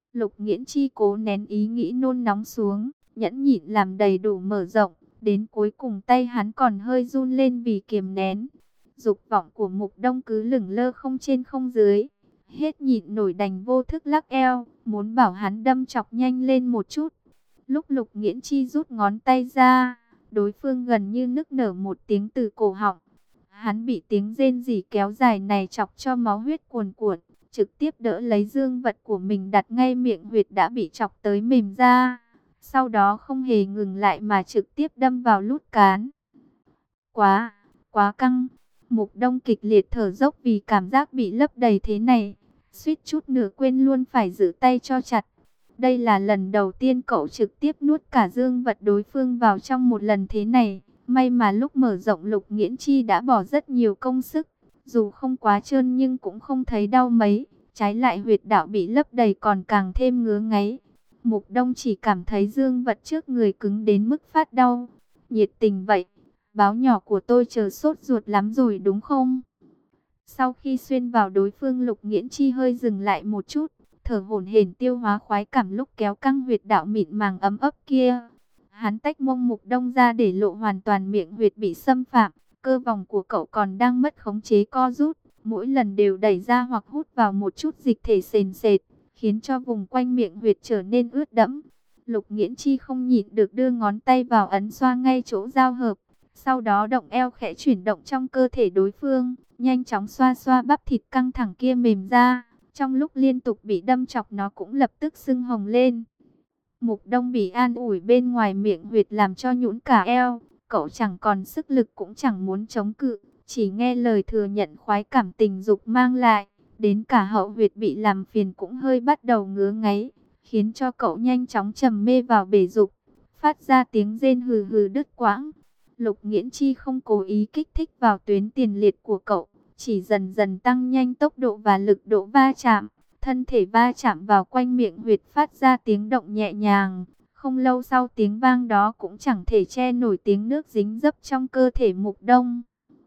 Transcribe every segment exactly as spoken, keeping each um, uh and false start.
Lục Nghiễn Chi cố nén ý nghĩ nôn nóng xuống, nhẫn nhịn làm đầy đủ mở rộng, đến cuối cùng tay hắn còn hơi run lên vì kiềm nén. Dục vọng của Mục Đông cứ lửng lơ không trên không dưới, hết nhịn nổi đành vô thức lắc eo, muốn bảo hắn đâm chọc nhanh lên một chút. Lúc Lục Nghiễn Chi rút ngón tay ra, đối phương gần như nức nở một tiếng từ cổ họng. Hắn bị tiếng rên rỉ kéo dài này chọc cho máu huyết cuồn cuộn, trực tiếp đỡ lấy dương vật của mình đặt ngay miệng huyệt đã bị chọc tới mềm ra. Sau đó không hề ngừng lại mà trực tiếp đâm vào lút cán. Quá, quá căng. Mục Đông kịch liệt thở dốc vì cảm giác bị lấp đầy thế này. Suýt chút nữa quên luôn phải giữ tay cho chặt. Đây là lần đầu tiên cậu trực tiếp nuốt cả dương vật đối phương vào trong một lần thế này. May mà lúc mở rộng Lục Nghiễn Chi đã bỏ rất nhiều công sức. Dù không quá trơn nhưng cũng không thấy đau mấy. Trái lại huyệt đạo bị lấp đầy còn càng thêm ngứa ngáy. Mục Đông chỉ cảm thấy dương vật trước người cứng đến mức phát đau. Nhiệt tình vậy, báo nhỏ của tôi chờ sốt ruột lắm rồi đúng không? Sau khi xuyên vào đối phương, Lục Nghiễn Chi hơi dừng lại một chút, thở hổn hển tiêu hóa khoái cảm lúc kéo căng huyệt đạo mịn màng ấm ấp kia. Hắn tách mông Mục Đông ra để lộ hoàn toàn miệng huyệt bị xâm phạm, cơ vòng của cậu còn đang mất khống chế co rút, mỗi lần đều đẩy ra hoặc hút vào một chút dịch thể sền sệt, khiến cho vùng quanh miệng huyệt trở nên ướt đẫm. Lục Nghiễn Chi không nhịn được đưa ngón tay vào ấn xoa ngay chỗ giao hợp, sau đó động eo khẽ chuyển động trong cơ thể đối phương, nhanh chóng xoa xoa bắp thịt căng thẳng kia mềm ra. Trong lúc liên tục bị đâm chọc nó cũng lập tức sưng hồng lên. Mục Đông bị an ủi bên ngoài miệng huyệt làm cho nhũn cả eo, cậu chẳng còn sức lực cũng chẳng muốn chống cự, chỉ nghe lời thừa nhận khoái cảm tình dục mang lại. Đến cả hậu huyệt bị làm phiền cũng hơi bắt đầu ngứa ngáy, khiến cho cậu nhanh chóng trầm mê vào bể dục, phát ra tiếng rên hừ hừ đứt quãng. Lục Nghiễn Chi không cố ý kích thích vào tuyến tiền liệt của cậu, chỉ dần dần tăng nhanh tốc độ và lực độ va chạm. Thân thể va chạm vào quanh miệng huyệt phát ra tiếng động nhẹ nhàng. Không lâu sau tiếng vang đó cũng chẳng thể che nổi tiếng nước dính dấp trong cơ thể Mục Đông.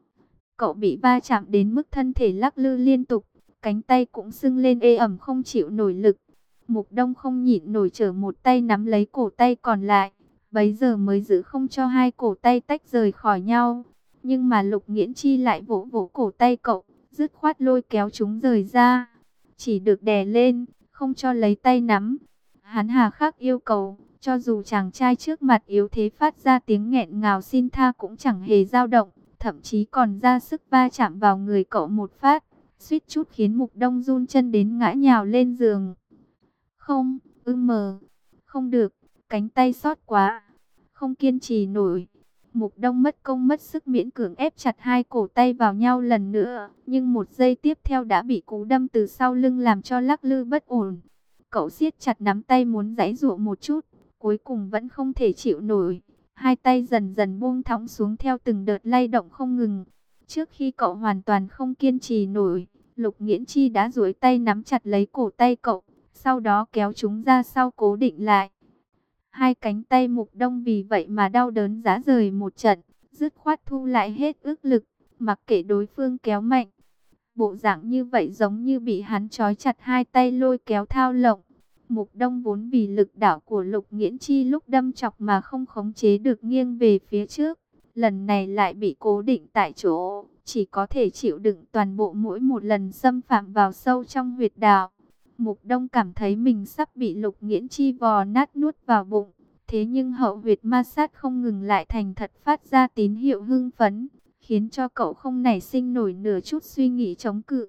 Cậu bị va chạm đến mức thân thể lắc lư liên tục, cánh tay cũng sưng lên ê ẩm không chịu nổi lực. Mục Đông không nhịn nổi trở một tay nắm lấy cổ tay còn lại, bấy giờ mới giữ không cho hai cổ tay tách rời khỏi nhau. Nhưng mà Lục Nghiễn Chi lại vỗ vỗ cổ tay cậu, dứt khoát lôi kéo chúng rời ra. Chỉ được đè lên, không cho lấy tay nắm. Hắn hà khắc yêu cầu, cho dù chàng trai trước mặt yếu thế phát ra tiếng nghẹn ngào xin tha cũng chẳng hề dao động, thậm chí còn ra sức va chạm vào người cậu một phát, suýt chút khiến Mục Đông run chân đến ngã nhào lên giường. Không, ưm mờ, không được, cánh tay sót quá, không kiên trì nổi. Mục Đông mất công mất sức miễn cưỡng ép chặt hai cổ tay vào nhau lần nữa, nhưng một giây tiếp theo đã bị cú đâm từ sau lưng làm cho lắc lư bất ổn. Cậu siết chặt nắm tay muốn giãy giụa một chút, cuối cùng vẫn không thể chịu nổi. Hai tay dần dần buông thõng xuống theo từng đợt lay động không ngừng. Trước khi cậu hoàn toàn không kiên trì nổi, Lục Nghiễn Chi đã duỗi tay nắm chặt lấy cổ tay cậu, sau đó kéo chúng ra sau cố định lại. Hai cánh tay Mục Đông vì vậy mà đau đớn rã rời một trận, dứt khoát thu lại hết ức lực, mặc kệ đối phương kéo mạnh. Bộ dạng như vậy giống như bị hắn trói chặt hai tay lôi kéo thao lộng. Mục Đông vốn vì lực đảo của Lục Nghiễn Chi lúc đâm chọc mà không khống chế được nghiêng về phía trước. Lần này lại bị cố định tại chỗ, chỉ có thể chịu đựng toàn bộ mỗi một lần xâm phạm vào sâu trong huyệt đạo. Mục Đông cảm thấy mình sắp bị Lục Nghiễn Chi vò nát nuốt vào bụng. Thế nhưng hậu huyệt ma sát không ngừng lại thành thật phát ra tín hiệu hưng phấn, khiến cho cậu không nảy sinh nổi nửa chút suy nghĩ chống cự.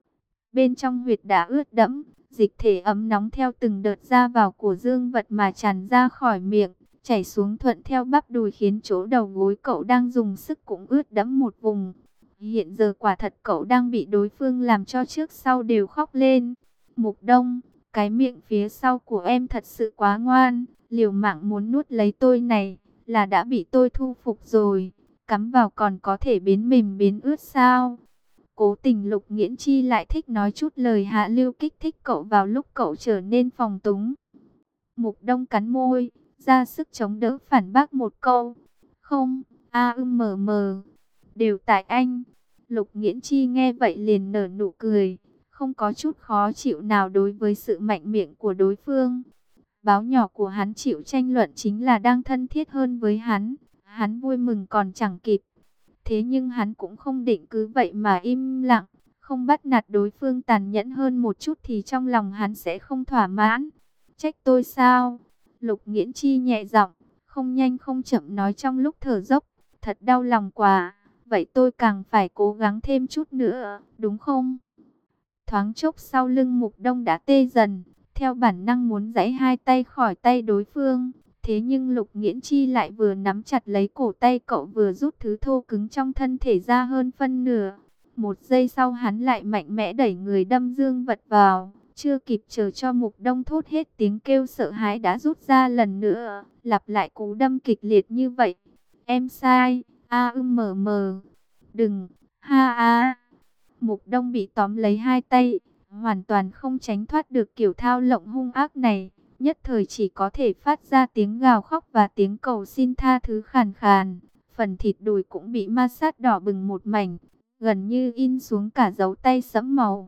Bên trong huyệt đã ướt đẫm, dịch thể ấm nóng theo từng đợt ra vào của dương vật mà tràn ra khỏi miệng, chảy xuống thuận theo bắp đùi khiến chỗ đầu gối cậu đang dùng sức cũng ướt đẫm một vùng. Hiện giờ quả thật cậu đang bị đối phương làm cho trước sau đều khóc lên. Mục Đông, cái miệng phía sau của em thật sự quá ngoan, liều mạng muốn nuốt lấy tôi này, là đã bị tôi thu phục rồi, cắm vào còn có thể biến mềm biến ướt sao? Cố tình Lục Nghiễn Chi lại thích nói chút lời hạ lưu kích thích cậu vào lúc cậu trở nên phòng túng. Mục Đông cắn môi, ra sức chống đỡ phản bác một câu. Không, a ưm mờ mờ, đều tại anh. Lục Nghiễn Chi nghe vậy liền nở nụ cười. không có chút khó chịu nào đối với sự mạnh miệng của đối phương. Báo nhỏ của hắn chịu tranh luận chính là đang thân thiết hơn với hắn. Hắn vui mừng còn chẳng kịp. Thế nhưng hắn cũng không định cứ vậy mà im lặng. Không bắt nạt đối phương tàn nhẫn hơn một chút thì trong lòng hắn sẽ không thỏa mãn. Trách tôi sao? Lục Nghiễn Chi nhẹ giọng, không nhanh không chậm nói trong lúc thở dốc. Thật đau lòng quá. Vậy tôi càng phải cố gắng thêm chút nữa, đúng không? Thoáng chốc sau lưng Mục Đông đã tê dần. Theo bản năng muốn giãy hai tay khỏi tay đối phương. Thế nhưng Lục Nghiễn Chi lại vừa nắm chặt lấy cổ tay cậu vừa rút thứ thô cứng trong thân thể ra hơn phân nửa. Một giây sau hắn lại mạnh mẽ đẩy người đâm Dương Vật vào. Chưa kịp chờ cho Mục Đông thốt hết tiếng kêu sợ hãi đã rút ra lần nữa. Lặp lại cú đâm kịch liệt như vậy. Em sai, a ưm mờ mờ. Đừng, ha a. Mục Đông bị tóm lấy hai tay. Hoàn toàn không tránh thoát được kiểu thao lộng hung ác này. Nhất thời chỉ có thể phát ra tiếng gào khóc và tiếng cầu xin tha thứ khàn khàn. Phần thịt đùi cũng bị ma sát đỏ bừng một mảnh, gần như in xuống cả dấu tay sẫm màu.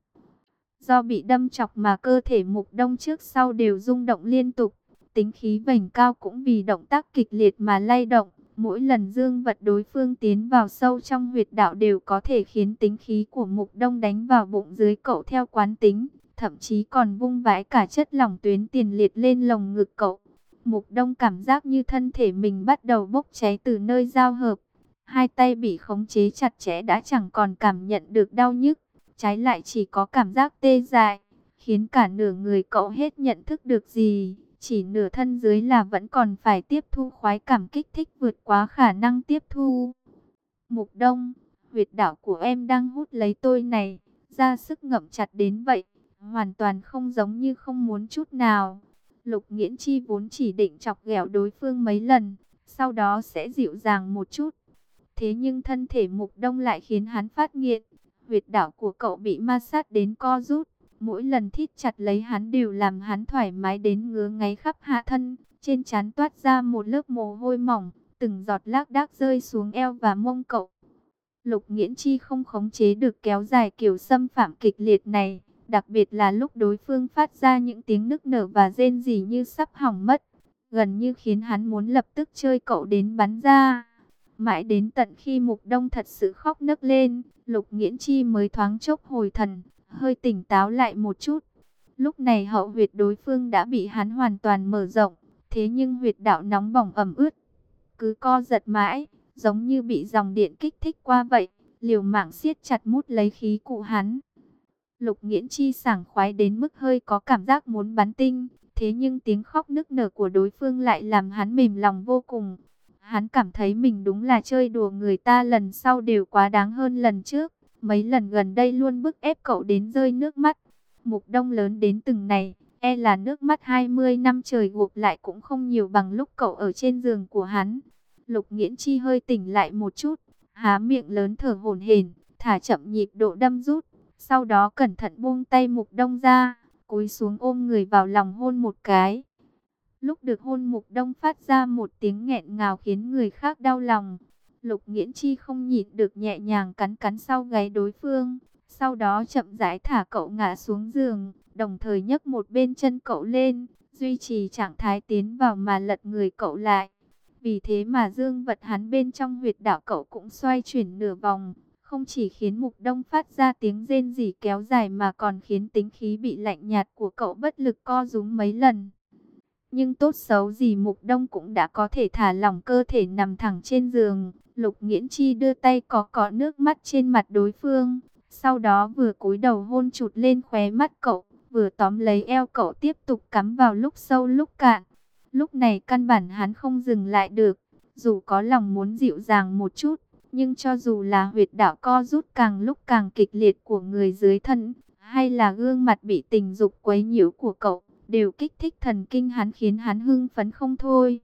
Do bị đâm chọc mà cơ thể Mục Đông trước sau đều rung động liên tục. Tính khí vành cao cũng vì động tác kịch liệt mà lay động. Mỗi lần dương vật đối phương tiến vào sâu trong huyệt đạo đều có thể khiến tính khí của Mục Đông đánh vào bụng dưới cậu theo quán tính. Thậm chí còn vung vãi cả chất lỏng tuyến tiền liệt lên lồng ngực cậu. Mục Đông cảm giác như thân thể mình bắt đầu bốc cháy từ nơi giao hợp. Hai tay bị khống chế chặt chẽ đã chẳng còn cảm nhận được đau nhức. Trái lại chỉ có cảm giác tê dại, khiến cả nửa người cậu hết nhận thức được gì. Chỉ nửa thân dưới là vẫn còn phải tiếp thu khoái cảm kích thích vượt quá khả năng tiếp thu. Mục Đông, huyệt đạo của em đang hút lấy tôi này, ra sức ngậm chặt đến vậy. Hoàn toàn không giống như không muốn chút nào. Lục Nghiễn Chi vốn chỉ định chọc ghẹo đối phương mấy lần, sau đó sẽ dịu dàng một chút. Thế nhưng thân thể Mục Đông lại khiến hắn phát nghiện. Huyệt đạo của cậu bị ma sát đến co rút. Mỗi lần thít chặt lấy hắn đều làm hắn thoải mái đến ngứa ngáy khắp hạ thân. Trên trán toát ra một lớp mồ hôi mỏng, từng giọt lác đác rơi xuống eo và mông cậu. Lục Nghiễn Chi không khống chế được kéo dài kiểu xâm phạm kịch liệt này. Đặc biệt là lúc đối phương phát ra những tiếng nức nở và rên rỉ như sắp hỏng mất. Gần như khiến hắn muốn lập tức chơi cậu đến bắn ra. Mãi đến tận khi Mục Đông thật sự khóc nấc lên, Lục Nghiễn Chi mới thoáng chốc hồi thần, hơi tỉnh táo lại một chút. Lúc này hậu huyệt đối phương đã bị hắn hoàn toàn mở rộng, thế nhưng huyệt đạo nóng bỏng ẩm ướt cứ co giật mãi, giống như bị dòng điện kích thích qua vậy, liều mạng siết chặt mút lấy khí cụ hắn. Lục Nghiễn Chi sảng khoái đến mức hơi có cảm giác muốn bắn tinh, thế nhưng tiếng khóc nức nở của đối phương lại làm hắn mềm lòng vô cùng. Hắn cảm thấy mình đúng là chơi đùa người ta lần sau đều quá đáng hơn lần trước. Mấy lần gần đây luôn bức ép cậu đến rơi nước mắt. Mục Đông lớn đến từng này, e là nước mắt hai mươi năm trời gộp lại cũng không nhiều bằng lúc cậu ở trên giường của hắn. Lục Nghiễn Chi hơi tỉnh lại một chút, há miệng lớn thở hổn hển, thả chậm nhịp độ đâm rút. Sau đó cẩn thận buông tay Mục Đông ra, cúi xuống ôm người vào lòng hôn một cái. Lúc được hôn Mục Đông phát ra một tiếng nghẹn ngào khiến người khác đau lòng. Lục Nghiễn Chi không nhịn được nhẹ nhàng cắn cắn sau gáy đối phương. Sau đó chậm rãi thả cậu ngã xuống giường, đồng thời nhấc một bên chân cậu lên, duy trì trạng thái tiến vào mà lật người cậu lại. Vì thế mà dương vật hắn bên trong huyệt đạo cậu cũng xoay chuyển nửa vòng. Không chỉ khiến Mục Đông phát ra tiếng rên rỉ kéo dài mà còn khiến tính khí bị lạnh nhạt của cậu bất lực co rúm mấy lần. Nhưng tốt xấu gì Mục Đông cũng đã có thể thả lỏng cơ thể nằm thẳng trên giường. Lục Nghiễn Chi đưa tay cọ cọ nước mắt trên mặt đối phương. Sau đó vừa cúi đầu hôn chụt lên khóe mắt cậu, vừa tóm lấy eo cậu tiếp tục cắm vào lúc sâu lúc cạn. Lúc này căn bản hắn không dừng lại được. Dù có lòng muốn dịu dàng một chút, nhưng cho dù là huyệt đạo co rút càng lúc càng kịch liệt của người dưới thân, hay là gương mặt bị tình dục quấy nhiễu của cậu, đều kích thích thần kinh hắn khiến hắn hưng phấn không thôi.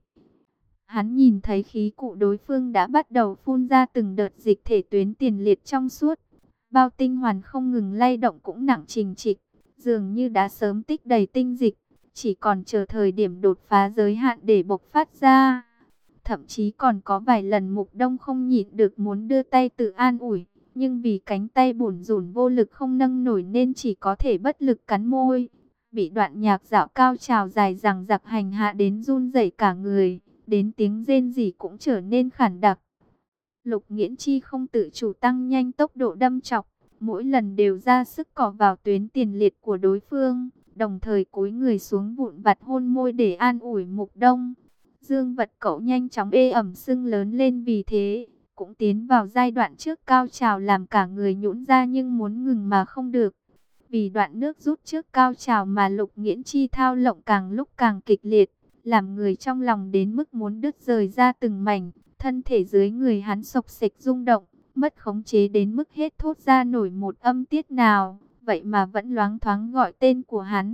Hắn nhìn thấy khí cụ đối phương đã bắt đầu phun ra từng đợt dịch thể tuyến tiền liệt trong suốt. Bao tinh hoàn không ngừng lay động cũng nặng trình trịch, dường như đã sớm tích đầy tinh dịch, chỉ còn chờ thời điểm đột phá giới hạn để bộc phát ra. Thậm chí còn có vài lần Mục Đông không nhịn được muốn đưa tay tự an ủi, nhưng vì cánh tay bủn rủn vô lực không nâng nổi nên chỉ có thể bất lực cắn môi. Bị đoạn nhạc dạo cao trào dài dằng dặc hành hạ đến run rẩy cả người, đến tiếng rên rỉ cũng trở nên khản đặc. Lục Nghiễn Chi không tự chủ tăng nhanh tốc độ đâm chọc, mỗi lần đều ra sức cọ vào tuyến tiền liệt của đối phương, đồng thời cúi người xuống vụn vặt hôn môi để an ủi Mục Đông. Dương vật cậu nhanh chóng ê ẩm sưng lớn lên, vì thế cũng tiến vào giai đoạn trước cao trào làm cả người nhũn ra nhưng muốn ngừng mà không được. Vì đoạn nước rút trước cao trào mà Lục Nghiễn Chi thao lộng càng lúc càng kịch liệt, làm người trong lòng đến mức muốn đứt rời ra từng mảnh. Thân thể dưới người hắn xộc xệch rung động, mất khống chế đến mức hết thốt ra nổi một âm tiết nào, vậy mà vẫn loáng thoáng gọi tên của hắn.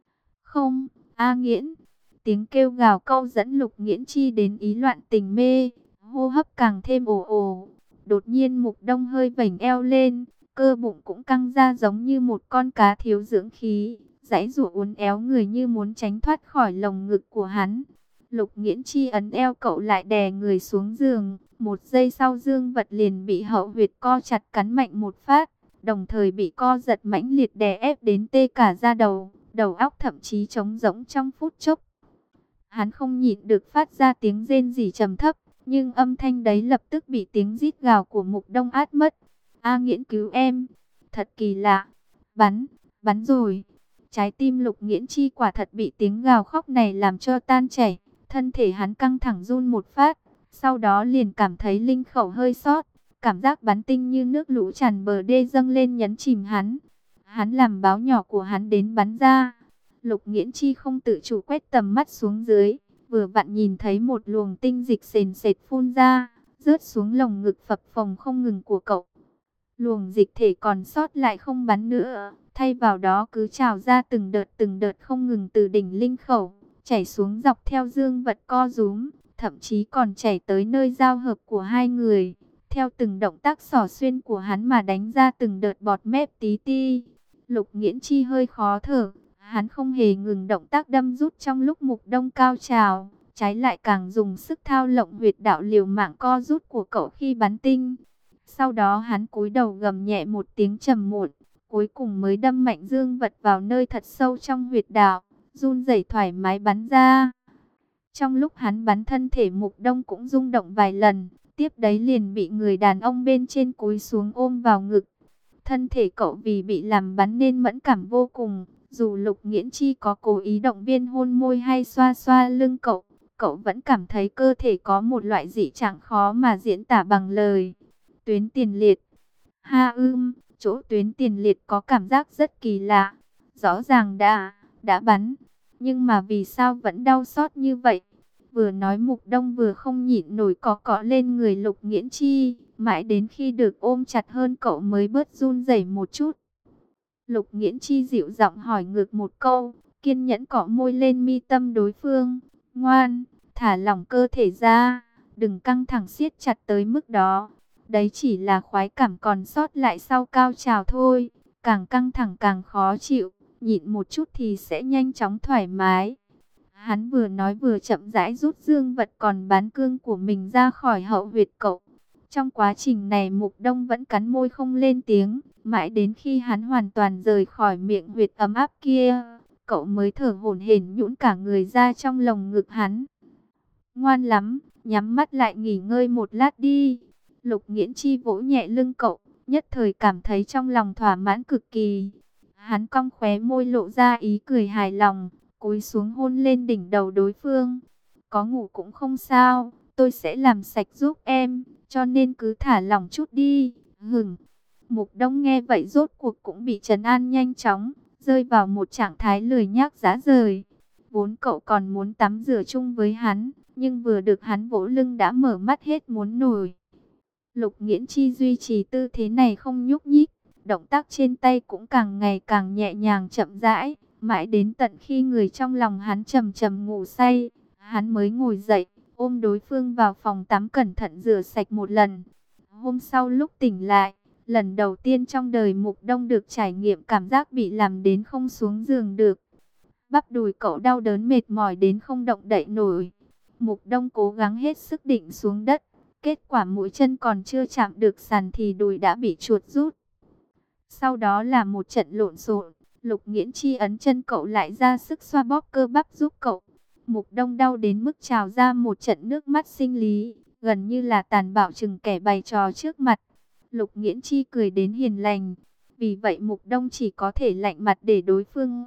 Không, A Nghiễn. Tiếng kêu gào câu dẫn Lục Nghiễn Chi đến ý loạn tình mê, hô hấp càng thêm ồ ồ. Đột nhiên Mục Đông hơi vểnh eo lên, cơ bụng cũng căng ra giống như một con cá thiếu dưỡng khí, giãy giụa uốn éo người như muốn tránh thoát khỏi lồng ngực của hắn. Lục Nghiễn Chi ấn eo cậu lại đè người xuống giường, một giây sau dương vật liền bị hậu huyệt co chặt cắn mạnh một phát, đồng thời bị co giật mãnh liệt đè ép đến tê cả da đầu, đầu óc thậm chí trống rỗng trong phút chốc. Hắn không nhịn được phát ra tiếng rên rỉ trầm thấp, nhưng âm thanh đấy lập tức bị tiếng rít gào của Mục Đông át mất. A Nghiễn cứu em, thật kỳ lạ, bắn, bắn rồi. Trái tim Lục Nghiễn Chi quả thật bị tiếng gào khóc này làm cho tan chảy. Thân thể hắn căng thẳng run một phát, sau đó liền cảm thấy linh khẩu hơi sót, cảm giác bắn tinh như nước lũ tràn bờ đê dâng lên nhấn chìm hắn. Hắn làm báo nhỏ của hắn đến bắn ra. Lục Nghiễn Chi không tự chủ quét tầm mắt xuống dưới, vừa vặn nhìn thấy một luồng tinh dịch sền sệt phun ra, rớt xuống lồng ngực phập phồng không ngừng của cậu. Luồng dịch thể còn sót lại không bắn nữa, thay vào đó cứ trào ra từng đợt từng đợt không ngừng từ đỉnh linh khẩu, chảy xuống dọc theo dương vật co rúm, thậm chí còn chảy tới nơi giao hợp của hai người. Theo từng động tác xỏ xuyên của hắn mà đánh ra từng đợt bọt mép tí ti. Lục Nghiễn Chi hơi khó thở, hắn không hề ngừng động tác đâm rút trong lúc Mục Đông cao trào, trái lại càng dùng sức thao lộng huyệt đạo liều mạng co rút của cậu khi bắn tinh. Sau đó hắn cúi đầu gầm nhẹ một tiếng trầm muộn, cuối cùng mới đâm mạnh dương vật vào nơi thật sâu trong huyệt đạo, run rẩy thoải mái bắn ra. Trong lúc hắn bắn, thân thể Mục Đông cũng rung động vài lần, tiếp đấy liền bị người đàn ông bên trên cúi xuống ôm vào ngực. Thân thể cậu vì bị làm bắn nên mẫn cảm vô cùng, dù Lục Nghiễn Chi có cố ý động viên hôn môi hay xoa xoa lưng cậu, cậu vẫn cảm thấy cơ thể có một loại dị trạng khó mà diễn tả bằng lời. Tuyến tiền liệt. Ha ưm, chỗ tuyến tiền liệt có cảm giác rất kỳ lạ. Rõ ràng đã, đã bắn, nhưng mà vì sao vẫn đau xót như vậy? Vừa nói Mục Đông vừa không nhịn nổi cọ cọ lên người Lục Nghiễn Chi, mãi đến khi được ôm chặt hơn cậu mới bớt run rẩy một chút. Lục Nghiễn Chi dịu giọng hỏi ngược một câu, kiên nhẫn cọ môi lên mi tâm đối phương. Ngoan, thả lỏng cơ thể ra, đừng căng thẳng siết chặt tới mức đó. Đấy chỉ là khoái cảm còn sót lại sau cao trào thôi, càng căng thẳng càng khó chịu, nhịn một chút thì sẽ nhanh chóng thoải mái. Hắn vừa nói vừa chậm rãi rút dương vật còn bán cương của mình ra khỏi hậu huyệt cậu. Trong quá trình này Mục Đông vẫn cắn môi không lên tiếng, mãi đến khi hắn hoàn toàn rời khỏi miệng huyệt ấm áp kia, cậu mới thở hổn hển nhũn cả người ra trong lồng ngực hắn. Ngoan lắm, nhắm mắt lại nghỉ ngơi một lát đi. Lục Nghiễn Chi vỗ nhẹ lưng cậu, nhất thời cảm thấy trong lòng thỏa mãn cực kỳ. Hắn cong khóe môi lộ ra ý cười hài lòng, cúi xuống hôn lên đỉnh đầu đối phương. Có ngủ cũng không sao, tôi sẽ làm sạch giúp em, cho nên cứ thả lỏng chút đi. Hửng. Mục Đông nghe vậy rốt cuộc cũng bị trấn an nhanh chóng, rơi vào một trạng thái lười nhác rã rời. Vốn cậu còn muốn tắm rửa chung với hắn, nhưng vừa được hắn vỗ lưng đã mở mắt hết muốn nổi. Lục Nghiễn Chi duy trì tư thế này không nhúc nhích, động tác trên tay cũng càng ngày càng nhẹ nhàng chậm rãi, mãi đến tận khi người trong lòng hắn trầm trầm ngủ say, hắn mới ngồi dậy, ôm đối phương vào phòng tắm cẩn thận rửa sạch một lần. Hôm sau lúc tỉnh lại, lần đầu tiên trong đời Mục Đông được trải nghiệm cảm giác bị làm đến không xuống giường được. Bắp đùi cậu đau đớn mệt mỏi đến không động đậy nổi. Mục Đông cố gắng hết sức định xuống đất, Kết quả mũi chân còn chưa chạm được sàn thì đùi đã bị chuột rút. Sau đó là một trận lộn xộn, Lục Nghiễn Chi ấn chân cậu lại ra sức xoa bóp cơ bắp giúp cậu. Mục Đông đau đến mức trào ra một trận nước mắt sinh lý, gần như là tàn bạo chừng kẻ bày trò trước mặt. Lục Nghiễn Chi cười đến hiền lành, vì vậy Mục Đông chỉ có thể lạnh mặt để đối phương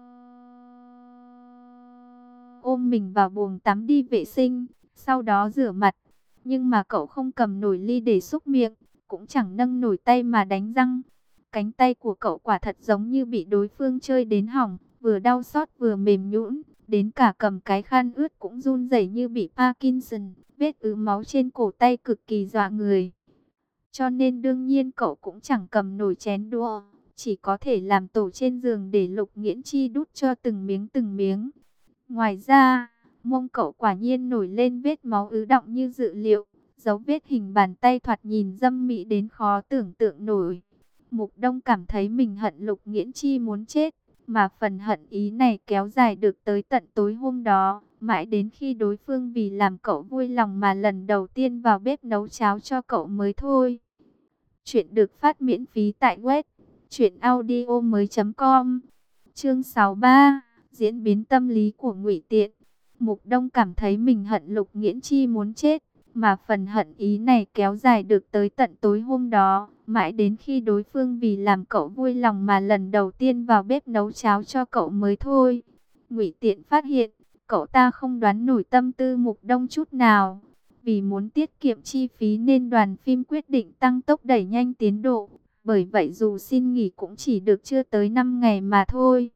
ôm mình vào buồng tắm đi vệ sinh, sau đó rửa mặt. Nhưng mà cậu không cầm nổi ly để xúc miệng, cũng chẳng nâng nổi tay mà đánh răng. Cánh tay của cậu quả thật giống như bị đối phương chơi đến hỏng, vừa đau xót vừa mềm nhũn, đến cả cầm cái khăn ướt cũng run rẩy như bị Parkinson, vết ứ máu trên cổ tay cực kỳ dọa người. Cho nên đương nhiên cậu cũng chẳng cầm nổi chén đũa, chỉ có thể làm tổ trên giường để Lục Nghiễn Chi đút cho từng miếng từng miếng. Ngoài ra, mông cậu quả nhiên nổi lên vết máu ứ đọng như dự liệu, dấu vết hình bàn tay thoạt nhìn dâm mỹ đến khó tưởng tượng nổi. Mục Đông cảm thấy mình hận Lục Nghiễn Chi muốn chết, mà phần hận ý này kéo dài được tới tận tối hôm đó, mãi đến khi đối phương vì làm cậu vui lòng mà lần đầu tiên vào bếp nấu cháo cho cậu mới thôi. Chuyện được phát miễn phí tại web truyện audio mới chấm com. Chương sáu mươi ba, diễn biến tâm lý của Ngụy Tiện. Mục Đông cảm thấy mình hận Lục Nghiễn Chi muốn chết, mà phần hận ý này kéo dài được tới tận tối hôm đó, mãi đến khi đối phương vì làm cậu vui lòng mà lần đầu tiên vào bếp nấu cháo cho cậu mới thôi. Ngụy Tiện phát hiện, cậu ta không đoán nổi tâm tư Mục Đông chút nào. Vì muốn tiết kiệm chi phí nên đoàn phim quyết định tăng tốc đẩy nhanh tiến độ. Bởi vậy dù xin nghỉ cũng chỉ được chưa tới năm ngày mà thôi.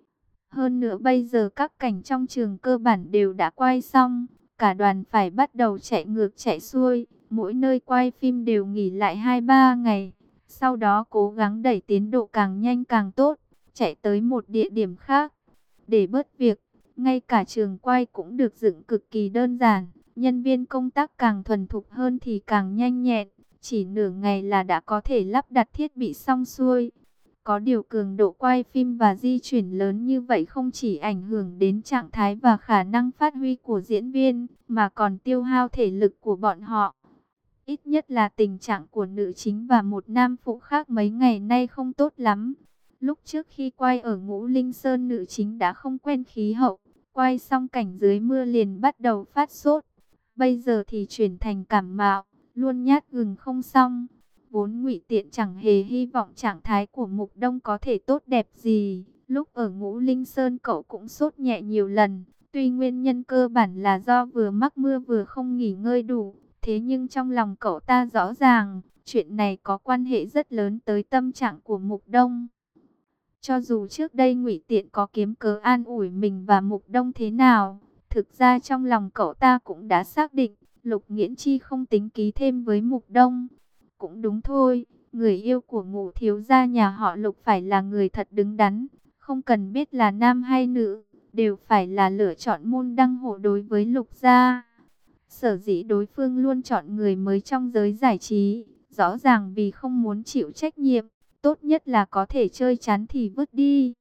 Hơn nữa bây giờ các cảnh trong trường cơ bản đều đã quay xong. Cả đoàn phải bắt đầu chạy ngược chạy xuôi. Mỗi nơi quay phim đều nghỉ lại hai ba ngày. Sau đó cố gắng đẩy tiến độ càng nhanh càng tốt. Chạy tới một địa điểm khác. Để bớt việc, ngay cả trường quay cũng được dựng cực kỳ đơn giản. Nhân viên công tác càng thuần thục hơn thì càng nhanh nhẹn. Chỉ nửa ngày là đã có thể lắp đặt thiết bị xong xuôi. Có điều cường độ quay phim và di chuyển lớn như vậy không chỉ ảnh hưởng đến trạng thái và khả năng phát huy của diễn viên, mà còn tiêu hao thể lực của bọn họ. Ít nhất là tình trạng của nữ chính và một nam phụ khác mấy ngày nay không tốt lắm. Lúc trước khi quay ở Ngũ Linh Sơn, nữ chính đã không quen khí hậu, quay xong cảnh dưới mưa liền bắt đầu phát sốt. Bây giờ thì chuyển thành cảm mạo, luôn nhát gừng không xong. Vốn Ngụy Tiện chẳng hề hy vọng trạng thái của Mục Đông có thể tốt đẹp gì. Lúc ở Ngũ Linh Sơn cậu cũng sốt nhẹ nhiều lần. Tuy nguyên nhân cơ bản là do vừa mắc mưa vừa không nghỉ ngơi đủ. Thế nhưng trong lòng cậu ta rõ ràng, chuyện này có quan hệ rất lớn tới tâm trạng của Mục Đông. Cho dù trước đây Ngụy Tiện có kiếm cớ an ủi mình và Mục Đông thế nào, thực ra trong lòng cậu ta cũng đã xác định, Lục Nghiễn Chi không tính ký thêm với Mục Đông. Cũng đúng thôi, người yêu của Ngũ thiếu gia nhà họ Lục phải là người thật đứng đắn, không cần biết là nam hay nữ, đều phải là lựa chọn môn đăng hộ đối với Lục gia. Sở dĩ đối phương luôn chọn người mới trong giới giải trí, rõ ràng vì không muốn chịu trách nhiệm, tốt nhất là có thể chơi chán thì vứt đi.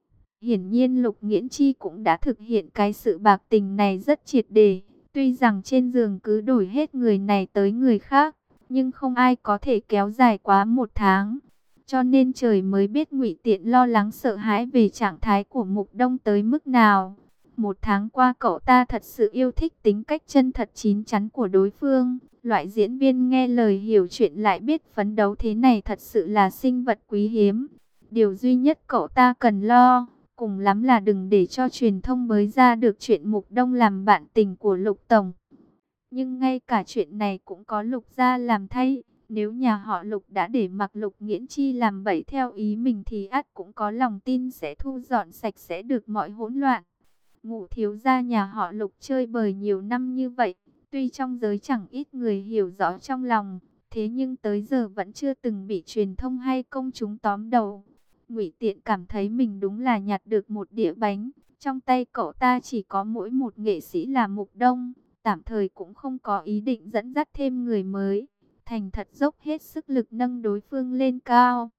Hiển nhiên Lục Nghiễn Chi cũng đã thực hiện cái sự bạc tình này rất triệt để. Tuy rằng trên giường cứ đổi hết người này tới người khác, nhưng không ai có thể kéo dài quá một tháng. Cho nên trời mới biết Ngụy Tiện lo lắng sợ hãi về trạng thái của Mục Đông tới mức nào. Một tháng qua cậu ta thật sự yêu thích tính cách chân thật chín chắn của đối phương. Loại diễn viên nghe lời hiểu chuyện lại biết phấn đấu thế này thật sự là sinh vật quý hiếm. Điều duy nhất cậu ta cần lo, cùng lắm là đừng để cho truyền thông bới ra được chuyện Mục Đông làm bạn tình của Lục Tổng. Nhưng ngay cả chuyện này cũng có Lục gia làm thay. Nếu nhà họ Lục đã để mặc Lục Nghiễn Chi làm bậy theo ý mình thì ắt cũng có lòng tin sẽ thu dọn sạch sẽ được mọi hỗn loạn. Ngũ thiếu gia nhà họ Lục chơi bời nhiều năm như vậy, tuy trong giới chẳng ít người hiểu rõ trong lòng, thế nhưng tới giờ vẫn chưa từng bị truyền thông hay công chúng tóm đầu. Ngụy Tiện cảm thấy mình đúng là nhặt được một đĩa bánh, trong tay cậu ta chỉ có mỗi một nghệ sĩ là Mục Đông, tạm thời cũng không có ý định dẫn dắt thêm người mới, thành thật dốc hết sức lực nâng đối phương lên cao.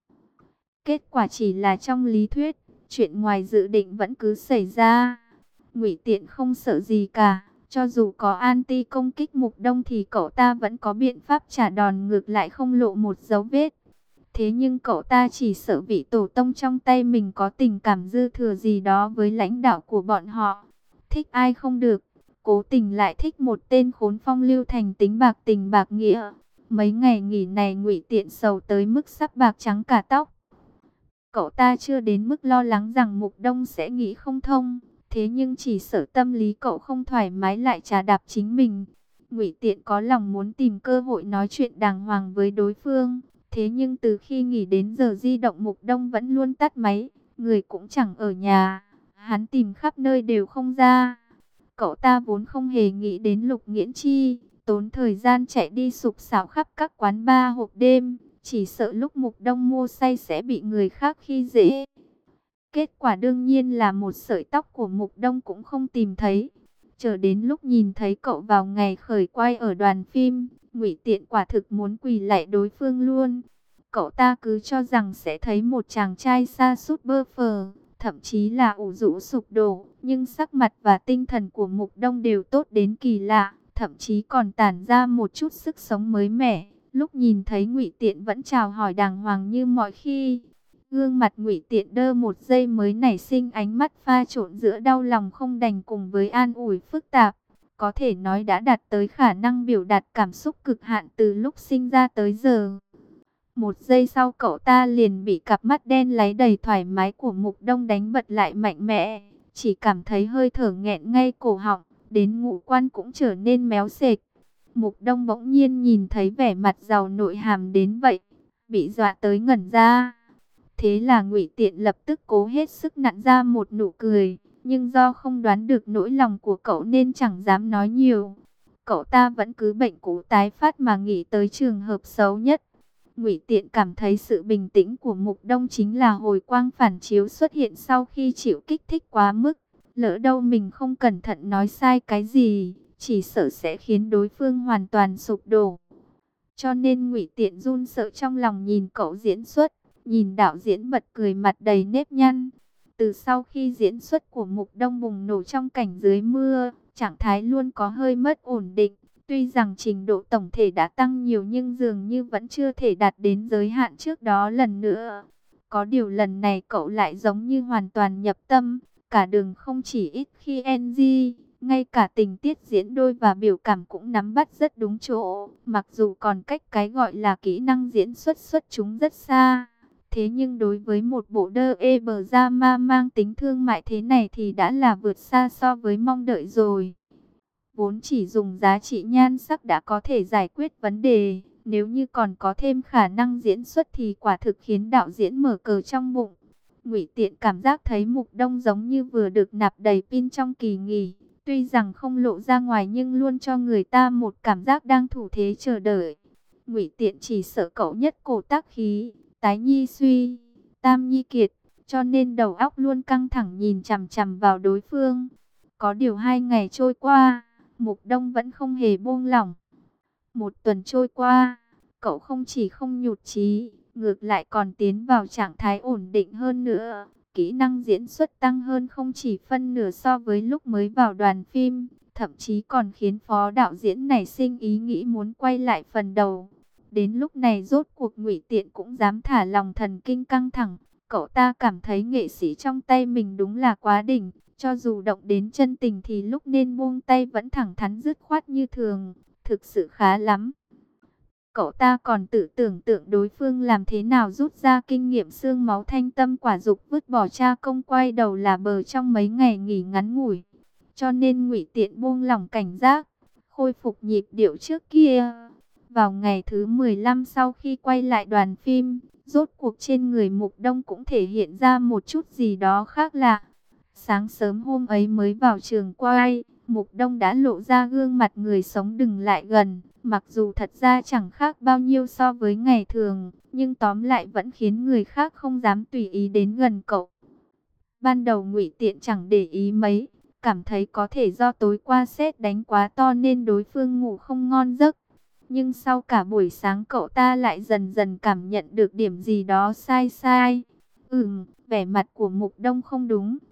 Kết quả chỉ là trong lý thuyết, chuyện ngoài dự định vẫn cứ xảy ra. Ngụy Tiện không sợ gì cả, Cho dù có anti công kích Mục Đông thì cậu ta vẫn có biện pháp trả đòn ngược lại không lộ một dấu vết. Thế nhưng cậu ta chỉ sợ vị tổ tông trong tay mình có tình cảm dư thừa gì đó với lãnh đạo của bọn họ. Thích ai không được, cố tình lại thích một tên khốn phong lưu thành tính bạc tình bạc nghĩa. Mấy ngày nghỉ này Ngụy Tiện sầu tới mức sắp bạc trắng cả tóc. Cậu ta chưa đến mức lo lắng rằng Mục Đông sẽ nghĩ không thông, thế nhưng chỉ sợ tâm lý cậu không thoải mái lại trà đạp chính mình. Ngụy Tiện có lòng muốn tìm cơ hội nói chuyện đàng hoàng với đối phương, thế nhưng từ khi nghỉ đến giờ di động Mục Đông vẫn luôn tắt máy, người cũng chẳng ở nhà, hắn tìm khắp nơi đều không ra. Cậu ta vốn không hề nghĩ đến Lục Nghiễn Chi, tốn thời gian chạy đi sục sạo khắp các quán bar hộp đêm, chỉ sợ lúc Mục Đông mua say sẽ bị người khác khi dễ. Kết quả đương nhiên là một sợi tóc của Mục Đông cũng không tìm thấy. Chờ đến lúc nhìn thấy cậu vào ngày khởi quay ở đoàn phim, Ngụy Tiện quả thực muốn quỳ lạy đối phương luôn. Cậu ta cứ cho rằng sẽ thấy một chàng trai sa sút bơ phờ, thậm chí là ủ rũ sụp đổ, nhưng sắc mặt và tinh thần của Mục Đông đều tốt đến kỳ lạ, thậm chí còn tản ra một chút sức sống mới mẻ. Lúc nhìn thấy Ngụy Tiện vẫn chào hỏi đàng hoàng như mọi khi. Gương mặt Ngụy Tiện đơ một giây mới nảy sinh ánh mắt pha trộn giữa đau lòng không đành cùng với an ủi phức tạp. Có thể nói đã đạt tới khả năng biểu đạt cảm xúc cực hạn từ lúc sinh ra tới giờ. Một giây sau cậu ta liền bị cặp mắt đen láy đầy thoải mái của Mục Đông đánh bật lại mạnh mẽ. Chỉ cảm thấy hơi thở nghẹn ngay cổ họng, đến ngũ quan cũng trở nên méo sệt. Mục Đông bỗng nhiên nhìn thấy vẻ mặt giàu nội hàm đến vậy, bị dọa tới ngẩn ra. Thế là Ngụy Tiện lập tức cố hết sức nặn ra một nụ cười, nhưng do không đoán được nỗi lòng của cậu nên chẳng dám nói nhiều. Cậu ta vẫn cứ bệnh cũ tái phát mà nghĩ tới trường hợp xấu nhất. Ngụy Tiện cảm thấy sự bình tĩnh của Mục Đông chính là hồi quang phản chiếu xuất hiện sau khi chịu kích thích quá mức. Lỡ đâu mình không cẩn thận nói sai cái gì, chỉ sợ sẽ khiến đối phương hoàn toàn sụp đổ. Cho nên Ngụy Tiện run sợ trong lòng nhìn cậu diễn xuất, nhìn đạo diễn bật cười mặt đầy nếp nhăn. Từ sau khi diễn xuất của Mục Đông bùng nổ trong cảnh dưới mưa, trạng thái luôn có hơi mất ổn định. Tuy rằng trình độ tổng thể đã tăng nhiều nhưng dường như vẫn chưa thể đạt đến giới hạn trước đó lần nữa. Có điều lần này cậu lại giống như hoàn toàn nhập tâm, cả đường không chỉ ít khi en giê, ngay cả tình tiết diễn đôi và biểu cảm cũng nắm bắt rất đúng chỗ. Mặc dù còn cách cái gọi là kỹ năng diễn xuất xuất chúng rất xa. Thế nhưng đối với một bộ đơ ê bờ drama mang tính thương mại thế này thì đã là vượt xa so với mong đợi rồi. Vốn chỉ dùng giá trị nhan sắc đã có thể giải quyết vấn đề, nếu như còn có thêm khả năng diễn xuất thì quả thực khiến đạo diễn mở cờ trong bụng. Ngụy Tiện cảm giác thấy Mục Đông giống như vừa được nạp đầy pin trong kỳ nghỉ, tuy rằng không lộ ra ngoài nhưng luôn cho người ta một cảm giác đang thủ thế chờ đợi. Ngụy Tiện chỉ sợ cậu nhất cổ tác khí, tái nhi suy, tam nhi kiệt, cho nên đầu óc luôn căng thẳng nhìn chằm chằm vào đối phương. Có điều hai ngày trôi qua, Mục Đông vẫn không hề buông lỏng. Một tuần trôi qua, cậu không chỉ không nhụt chí, ngược lại còn tiến vào trạng thái ổn định hơn nữa. Kỹ năng diễn xuất tăng hơn không chỉ phân nửa so với lúc mới vào đoàn phim, thậm chí còn khiến phó đạo diễn nảy sinh ý nghĩ muốn quay lại phần đầu. Đến lúc này rốt cuộc Ngụy Tiện cũng dám thả lòng thần kinh căng thẳng. Cậu ta cảm thấy nghệ sĩ trong tay mình đúng là quá đỉnh. Cho dù động đến chân tình thì lúc nên buông tay vẫn thẳng thắn dứt khoát như thường. Thực sự khá lắm. Cậu ta còn tự tưởng tượng đối phương làm thế nào rút ra kinh nghiệm xương máu thanh tâm quả dục vứt bỏ cha công quay đầu là bờ trong mấy ngày nghỉ ngắn ngủi. Cho nên Ngụy Tiện buông lỏng cảnh giác, khôi phục nhịp điệu trước kia. Vào ngày thứ mười lăm sau khi quay lại đoàn phim, rốt cuộc trên người Mục Đông cũng thể hiện ra một chút gì đó khác lạ. Sáng sớm hôm ấy mới vào trường quay, Mục Đông đã lộ ra gương mặt người sống đừng lại gần. Mặc dù thật ra chẳng khác bao nhiêu so với ngày thường, nhưng tóm lại vẫn khiến người khác không dám tùy ý đến gần cậu. Ban đầu Ngụy Tiện chẳng để ý mấy, cảm thấy có thể do tối qua sét đánh quá to nên đối phương ngủ không ngon giấc. Nhưng sau cả buổi sáng cậu ta lại dần dần cảm nhận được điểm gì đó sai sai. Ừm, vẻ mặt của Mục Đông không đúng,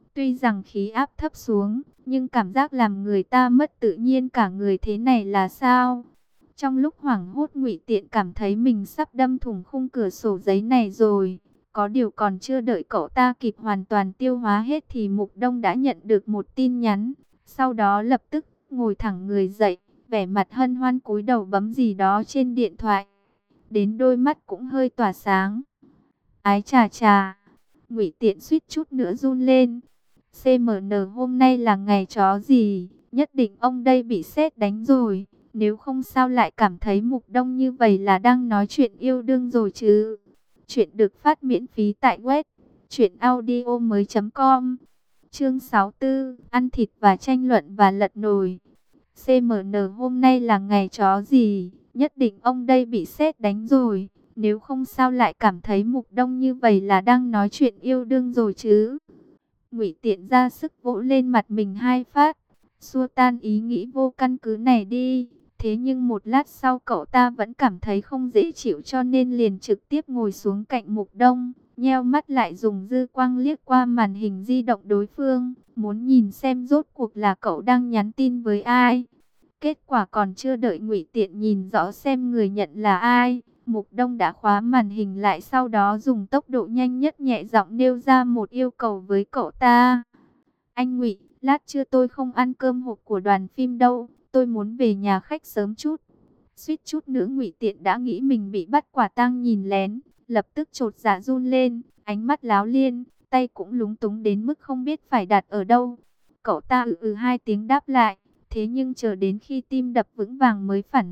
Tuy rằng khí áp thấp xuống, nhưng cảm giác làm người ta mất tự nhiên cả người thế này là sao? Trong lúc hoảng hốt, Ngụy Tiện cảm thấy mình sắp đâm thủng khung cửa sổ giấy này rồi. Có điều còn chưa đợi cậu ta kịp hoàn toàn tiêu hóa hết thì Mục Đông đã nhận được một tin nhắn. Sau đó lập tức ngồi thẳng người dậy, vẻ mặt hân hoan cúi đầu bấm gì đó trên điện thoại. Đến đôi mắt cũng hơi tỏa sáng. Ái chà chà, Ngụy Tiện suýt chút nữa run lên. xê em en hôm nay là ngày chó gì? Nhất định ông đây bị sét đánh rồi. Nếu không sao lại cảm thấy Mục Đông như vậy là đang nói chuyện yêu đương rồi chứ. Chuyện được phát miễn phí tại web truyện audio mới chấm com. Chương sáu mươi tư, ăn thịt và tranh luận và lật nồi. xê em en hôm nay là ngày chó gì? Nhất định ông đây bị sét đánh rồi. Nếu không sao lại cảm thấy Mục Đông như vậy là đang nói chuyện yêu đương rồi chứ. Ngụy Tiện ra sức vỗ lên mặt mình hai phát, xua tan ý nghĩ vô căn cứ này đi. Thế nhưng một lát sau cậu ta vẫn cảm thấy không dễ chịu cho nên liền trực tiếp ngồi xuống cạnh Mục Đông, nheo mắt lại dùng dư quang liếc qua màn hình di động đối phương, muốn nhìn xem rốt cuộc là cậu đang nhắn tin với ai. Kết quả còn chưa đợi Ngụy Tiện nhìn rõ xem người nhận là ai, Mục Đông đã khóa màn hình lại, sau đó dùng tốc độ nhanh nhất nhẹ giọng nêu ra một yêu cầu với cậu ta. Anh Ngụy, lát trưa tôi không ăn cơm hộp của đoàn phim đâu, tôi muốn về nhà khách sớm chút. Suýt chút nữa Ngụy Tiện đã nghĩ mình bị bắt quả tang nhìn lén, lập tức chột dạ run lên, ánh mắt láo liên, tay cũng lúng túng đến mức không biết phải đặt ở đâu. Cậu ta ừ ừ hai tiếng đáp lại, thế nhưng chờ đến khi tim đập vững vàng mới phản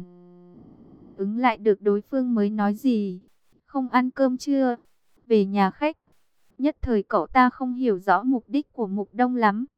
ứng lại được đối phương mới nói gì. Không ăn cơm chưa? Về nhà khách. Nhất thời cậu ta không hiểu rõ mục đích của Mục Đông lắm.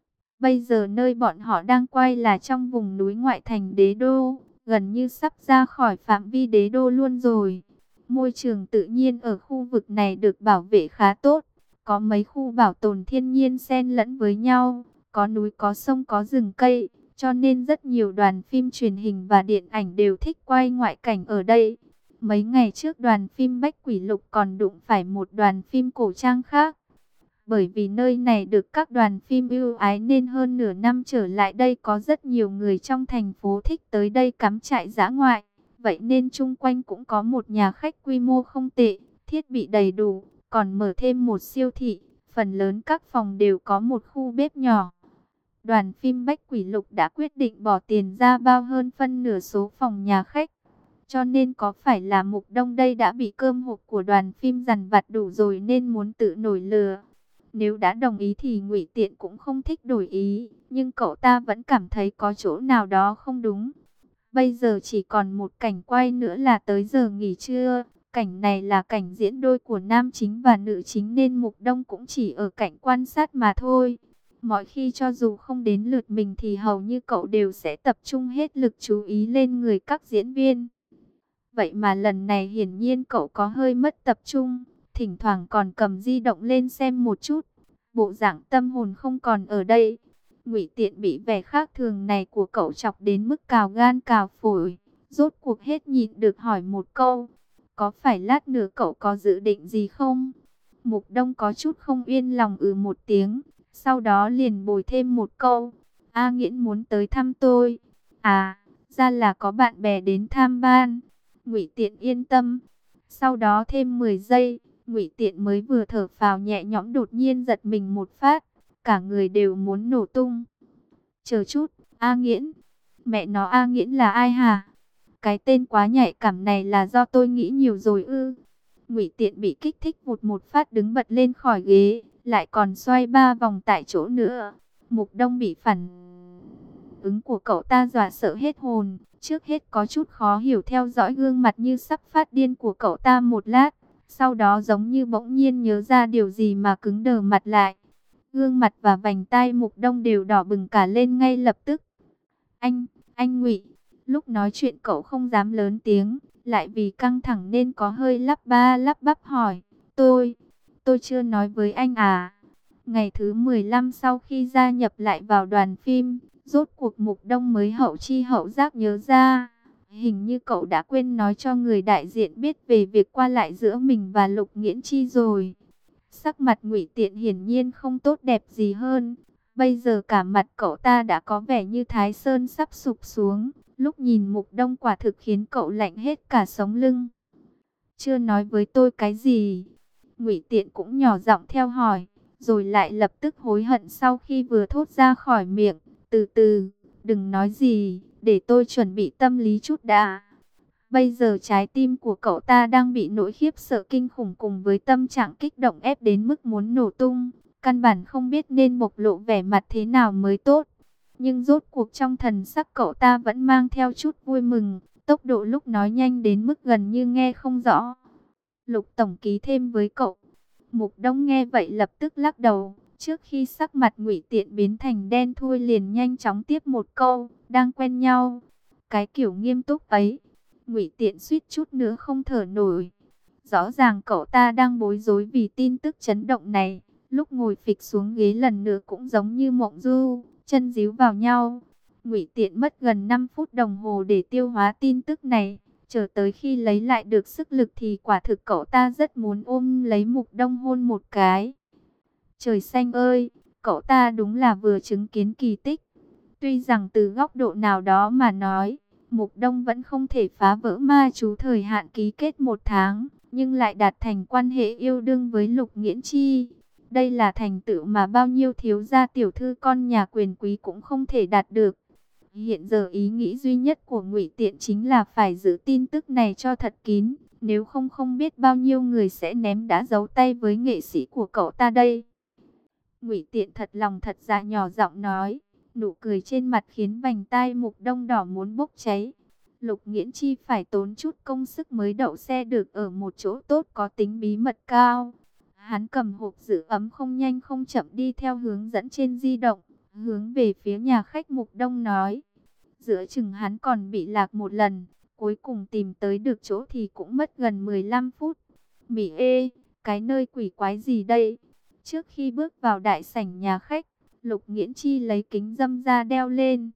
Bây giờ nơi bọn họ đang quay là trong vùng núi ngoại thành Đế Đô, gần như sắp ra khỏi phạm vi Đế Đô luôn rồi. Môi trường tự nhiên ở khu vực này được bảo vệ khá tốt, có mấy khu bảo tồn thiên nhiên xen lẫn với nhau, có núi có sông có rừng cây, cho nên rất nhiều đoàn phim truyền hình và điện ảnh đều thích quay ngoại cảnh ở đây. Mấy ngày trước đoàn phim Bách Quỷ Lục còn đụng phải một đoàn phim cổ trang khác. Bởi vì nơi này được các đoàn phim ưu ái nên hơn nửa năm trở lại đây có rất nhiều người trong thành phố thích tới đây cắm trại dã ngoại. Vậy nên chung quanh cũng có một nhà khách quy mô không tệ, thiết bị đầy đủ, còn mở thêm một siêu thị. Phần lớn các phòng đều có một khu bếp nhỏ. Đoàn phim Bách Quỷ Lục đã quyết định bỏ tiền ra bao hơn phân nửa số phòng nhà khách. Cho nên có phải là Mục Đông đây đã bị cơm hộp của đoàn phim dằn vặt đủ rồi nên muốn tự nổi lửa. Nếu đã đồng ý thì Ngụy Tiện cũng không thích đổi ý, nhưng cậu ta vẫn cảm thấy có chỗ nào đó không đúng. Bây giờ chỉ còn một cảnh quay nữa là tới giờ nghỉ trưa. Cảnh này là cảnh diễn đôi của nam chính và nữ chính nên Mục Đông cũng chỉ ở cạnh quan sát mà thôi. Mọi khi cho dù không đến lượt mình thì hầu như cậu đều sẽ tập trung hết lực chú ý lên người các diễn viên. Vậy mà lần này hiển nhiên cậu có hơi mất tập trung, thỉnh thoảng còn cầm di động lên xem một chút. Bộ dạng tâm hồn không còn ở đây. Ngụy Tiện bị vẻ khác thường này của cậu chọc đến mức cào gan cào phổi. Rốt cuộc hết nhịn được hỏi một câu. Có phải lát nữa cậu có dự định gì không? Mục Đông có chút không yên lòng ừ một tiếng. Sau đó liền bồi thêm một câu. A Nghiễn muốn tới thăm tôi. À, ra là có bạn bè đến tham ban. Ngụy Tiện yên tâm. Sau đó thêm mười giây, Ngụy Tiện mới vừa thở phào nhẹ nhõm đột nhiên giật mình một phát, cả người đều muốn nổ tung. Chờ chút, A Nghiễn, mẹ nó A Nghiễn là ai hả? Cái tên quá nhạy cảm này là do tôi nghĩ nhiều rồi ư? Ngụy Tiện bị kích thích vụt một phát đứng bật lên khỏi ghế, lại còn xoay ba vòng tại chỗ nữa. Mục Đông bị phản ứng của cậu ta dọa sợ hết hồn. Trước hết có chút khó hiểu theo dõi gương mặt như sắp phát điên của cậu ta một lát. Sau đó giống như bỗng nhiên nhớ ra điều gì mà cứng đờ mặt lại. Gương mặt và vành tai Mục Đông đều đỏ bừng cả lên ngay lập tức. Anh, anh Ngụy. Lúc nói chuyện cậu không dám lớn tiếng. Lại vì căng thẳng nên có hơi lắp ba lắp bắp hỏi. Tôi, tôi chưa nói với anh à. Ngày thứ mười lăm sau khi gia nhập lại vào đoàn phim, rốt cuộc Mục Đông mới hậu chi hậu giác nhớ ra. Hình như cậu đã quên nói cho người đại diện biết về việc qua lại giữa mình và Lục Nghiễn Chi rồi. Sắc mặt Ngụy Tiện hiển nhiên không tốt đẹp gì hơn. Bây giờ cả mặt cậu ta đã có vẻ như Thái Sơn sắp sụp xuống. Lúc nhìn Mục Đông quả thực khiến cậu lạnh hết cả sống lưng. Chưa nói với tôi cái gì? Ngụy Tiện cũng nhỏ giọng theo hỏi, rồi lại lập tức hối hận sau khi vừa thốt ra khỏi miệng. Từ từ, đừng nói gì, để tôi chuẩn bị tâm lý chút đã. Bây giờ trái tim của cậu ta đang bị nỗi khiếp sợ kinh khủng cùng với tâm trạng kích động ép đến mức muốn nổ tung. Căn bản không biết nên bộc lộ vẻ mặt thế nào mới tốt. Nhưng rốt cuộc trong thần sắc cậu ta vẫn mang theo chút vui mừng. Tốc độ lúc nói nhanh đến mức gần như nghe không rõ. Lục tổng ký thêm với cậu. Mục Đông nghe vậy lập tức lắc đầu. Trước khi sắc mặt Ngụy Tiện biến thành đen thui liền nhanh chóng tiếp một câu. Đang quen nhau. Cái kiểu nghiêm túc ấy. Ngụy Tiện suýt chút nữa không thở nổi. Rõ ràng cậu ta đang bối rối vì tin tức chấn động này. Lúc ngồi phịch xuống ghế lần nữa cũng giống như mộng du, chân díu vào nhau. Ngụy Tiện mất gần năm phút đồng hồ để tiêu hóa tin tức này. Chờ tới khi lấy lại được sức lực thì quả thực cậu ta rất muốn ôm lấy Mục Đông hôn một cái. Trời xanh ơi, cậu ta đúng là vừa chứng kiến kỳ tích. Tuy rằng từ góc độ nào đó mà nói, Mục Đông vẫn không thể phá vỡ ma chú thời hạn ký kết một tháng, nhưng lại đạt thành quan hệ yêu đương với Lục Nghiễn Chi. Đây là thành tựu mà bao nhiêu thiếu gia tiểu thư con nhà quyền quý cũng không thể đạt được. Hiện giờ ý nghĩ duy nhất của Ngụy Tiện chính là phải giữ tin tức này cho thật kín, nếu không không biết bao nhiêu người sẽ ném đá giấu tay với nghệ sĩ của cậu ta đây. Ngụy Tiện thật lòng thật dạ nhỏ giọng nói, nụ cười trên mặt khiến vành tai Mục Đông đỏ muốn bốc cháy. Lục Nghiễn Chi phải tốn chút công sức mới đậu xe được ở một chỗ tốt có tính bí mật cao. Hắn cầm hộp giữ ấm không nhanh không chậm đi theo hướng dẫn trên di động, hướng về phía nhà khách. Mục Đông nói, giữa chừng hắn còn bị lạc một lần, cuối cùng tìm tới được chỗ thì cũng mất gần mười lăm phút. Mỹ ê, cái nơi quỷ quái gì đây? Trước khi bước vào đại sảnh nhà khách, Lục Nghiễn Chi lấy kính râm ra đeo lên.